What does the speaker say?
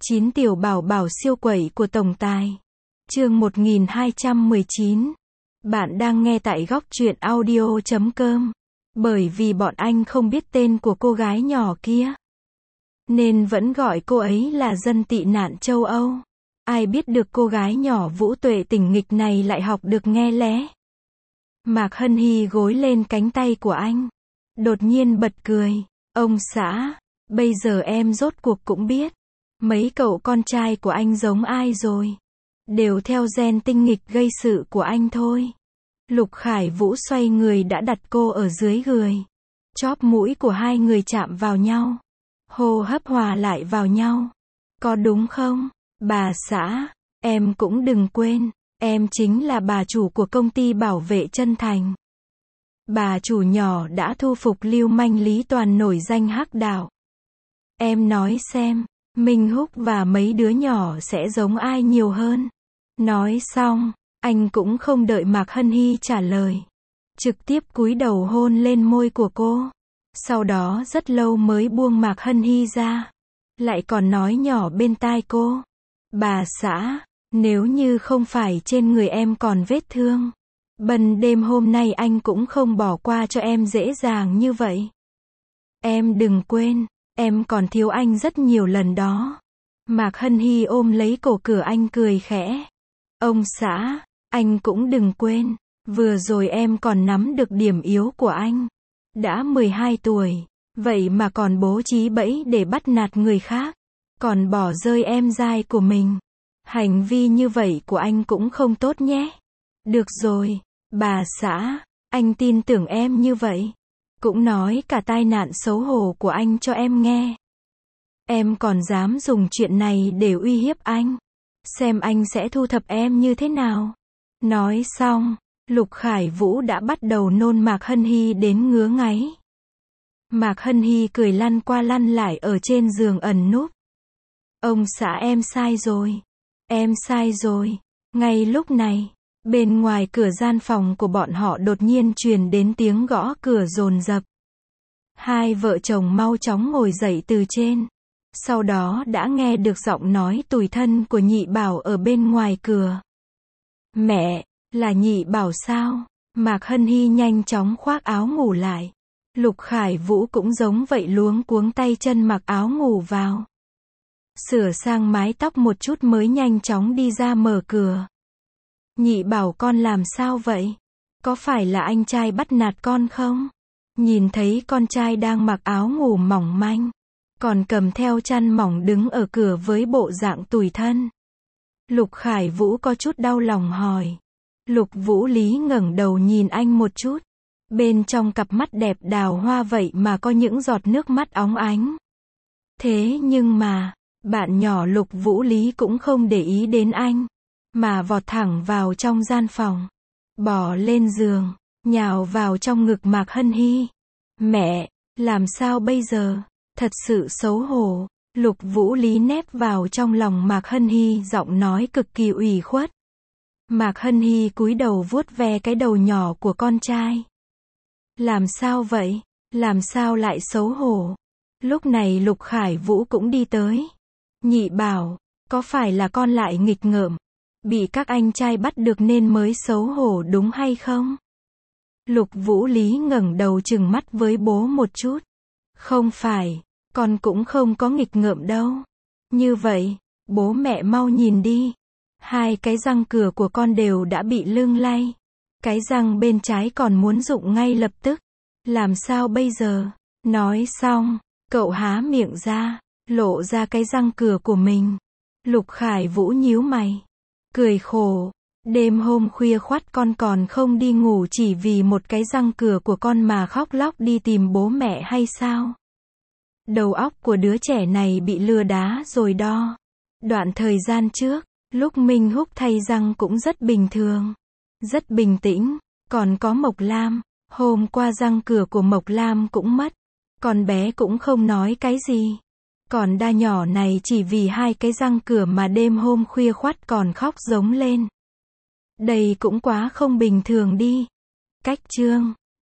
9 tiểu bảo bảo siêu quẩy của tổng tài. Chương 1219. Bạn đang nghe tại góc truyện audio.com. Bởi vì bọn anh không biết tên của cô gái nhỏ kia, nên vẫn gọi cô ấy là dân tị nạn châu Âu. Ai biết được cô gái nhỏ Vũ Tuệ tỉnh nghịch này lại học được nghe lẽ. Mạc Hân Hy gối lên cánh tay của anh, đột nhiên bật cười. Ông xã, bây giờ em rốt cuộc cũng biết mấy cậu con trai của anh giống ai rồi. Đều theo gen tinh nghịch gây sự của anh thôi. Lục Khải Vũ xoay người đã đặt cô ở dưới người. Chóp mũi của hai người chạm vào nhau, hô hấp hòa lại vào nhau. Có đúng không, bà xã? Em cũng đừng quên, em chính là bà chủ của công ty bảo vệ chân thành. Bà chủ nhỏ đã thu phục lưu manh Lý Toàn nổi danh hắc đạo. Em nói xem, Minh Húc và mấy đứa nhỏ sẽ giống ai nhiều hơn? Nói xong, anh cũng không đợi Mạc Hân Hy trả lời, trực tiếp cúi đầu hôn lên môi của cô. Sau đó rất lâu mới buông Mạc Hân Hy ra, lại còn nói nhỏ bên tai cô. Bà xã, nếu như không phải trên người em còn vết thương, bần đêm hôm nay anh cũng không bỏ qua cho em dễ dàng như vậy. Em đừng quên, em còn thiếu anh rất nhiều lần đó. Mạc Hân Hy ôm lấy cổ cửa anh cười khẽ. Ông xã, anh cũng đừng quên, vừa rồi em còn nắm được điểm yếu của anh. Đã 12 tuổi, vậy mà còn bố trí bẫy để bắt nạt người khác, còn bỏ rơi em dai của mình. Hành vi như vậy của anh cũng không tốt nhé. Được rồi, bà xã, anh tin tưởng em như vậy. Cũng nói cả tai nạn xấu hổ của anh cho em nghe. Em còn dám dùng chuyện này để uy hiếp anh. Xem anh sẽ thu thập em như thế nào. Nói xong, Lục Khải Vũ đã bắt đầu nôn Mạc Hân Hy đến ngứa ngáy. Mạc Hân Hy cười lăn qua lăn lại ở trên giường ẩn núp. Ông xã em sai rồi. Em sai rồi. Ngay lúc này, bên ngoài cửa gian phòng của bọn họ đột nhiên truyền đến tiếng gõ cửa dồn dập. Hai vợ chồng mau chóng ngồi dậy từ trên. Sau đó đã nghe được giọng nói tủi thân của Nhị Bảo ở bên ngoài cửa. Mẹ, là Nhị Bảo sao? Mạc Hân Hy nhanh chóng khoác áo ngủ lại. Lục Khải Vũ cũng giống vậy, luống cuống tay chân mặc áo ngủ vào. Sửa sang mái tóc một chút mới nhanh chóng đi ra mở cửa. Nhị Bảo, con làm sao vậy? Có phải là anh trai bắt nạt con không? Nhìn thấy con trai đang mặc áo ngủ mỏng manh, còn cầm theo chăn mỏng đứng ở cửa với bộ dạng tủi thân. Lục Khải Vũ có chút đau lòng hỏi. Lục Vũ Lý ngẩng đầu nhìn anh một chút. Bên trong cặp mắt đẹp đào hoa vậy mà có những giọt nước mắt óng ánh. Thế nhưng mà, bạn nhỏ Lục Vũ Lý cũng không để ý đến anh, mà vọt thẳng vào trong gian phòng, bò lên giường, nhào vào trong ngực Mạc Hân Hy. Mẹ, làm sao bây giờ? Thật sự xấu hổ. Lục Vũ Lý nép vào trong lòng Mạc Hân Hy, giọng nói cực kỳ ủy khuất. Mạc Hân Hy cúi đầu vuốt ve cái đầu nhỏ của con trai. Làm sao vậy? Làm sao lại xấu hổ? Lúc này Lục Khải Vũ cũng đi tới. Nhị Bảo, có phải là con lại nghịch ngợm, bị các anh trai bắt được nên mới xấu hổ đúng hay không? Lục Vũ Lý ngẩng đầu trừng mắt với bố một chút. Không phải, con cũng không có nghịch ngợm đâu. Như vậy, bố mẹ mau nhìn đi. Hai cái răng cửa của con đều đã bị lưng lay. Cái răng bên trái còn muốn rụng ngay lập tức. Làm sao bây giờ? Nói xong, cậu há miệng ra, lộ ra cái răng cửa của mình. Lục Khải Vũ nhíu mày, cười khổ. Đêm hôm khuya khoắt con còn không đi ngủ chỉ vì một cái răng cửa của con mà khóc lóc đi tìm bố mẹ hay sao? Đầu óc của đứa trẻ này bị lừa đá rồi đó. Đoạn thời gian trước, lúc Minh Húc thay răng cũng rất bình thường, rất bình tĩnh. Còn có Mộc Lam, hôm qua răng cửa của Mộc Lam cũng mất. Con bé cũng không nói cái gì. Còn đa nhỏ này chỉ vì hai cái răng cửa mà đêm hôm khuya khoắt còn khóc giống lên. Đây cũng quá không bình thường đi. Cách chương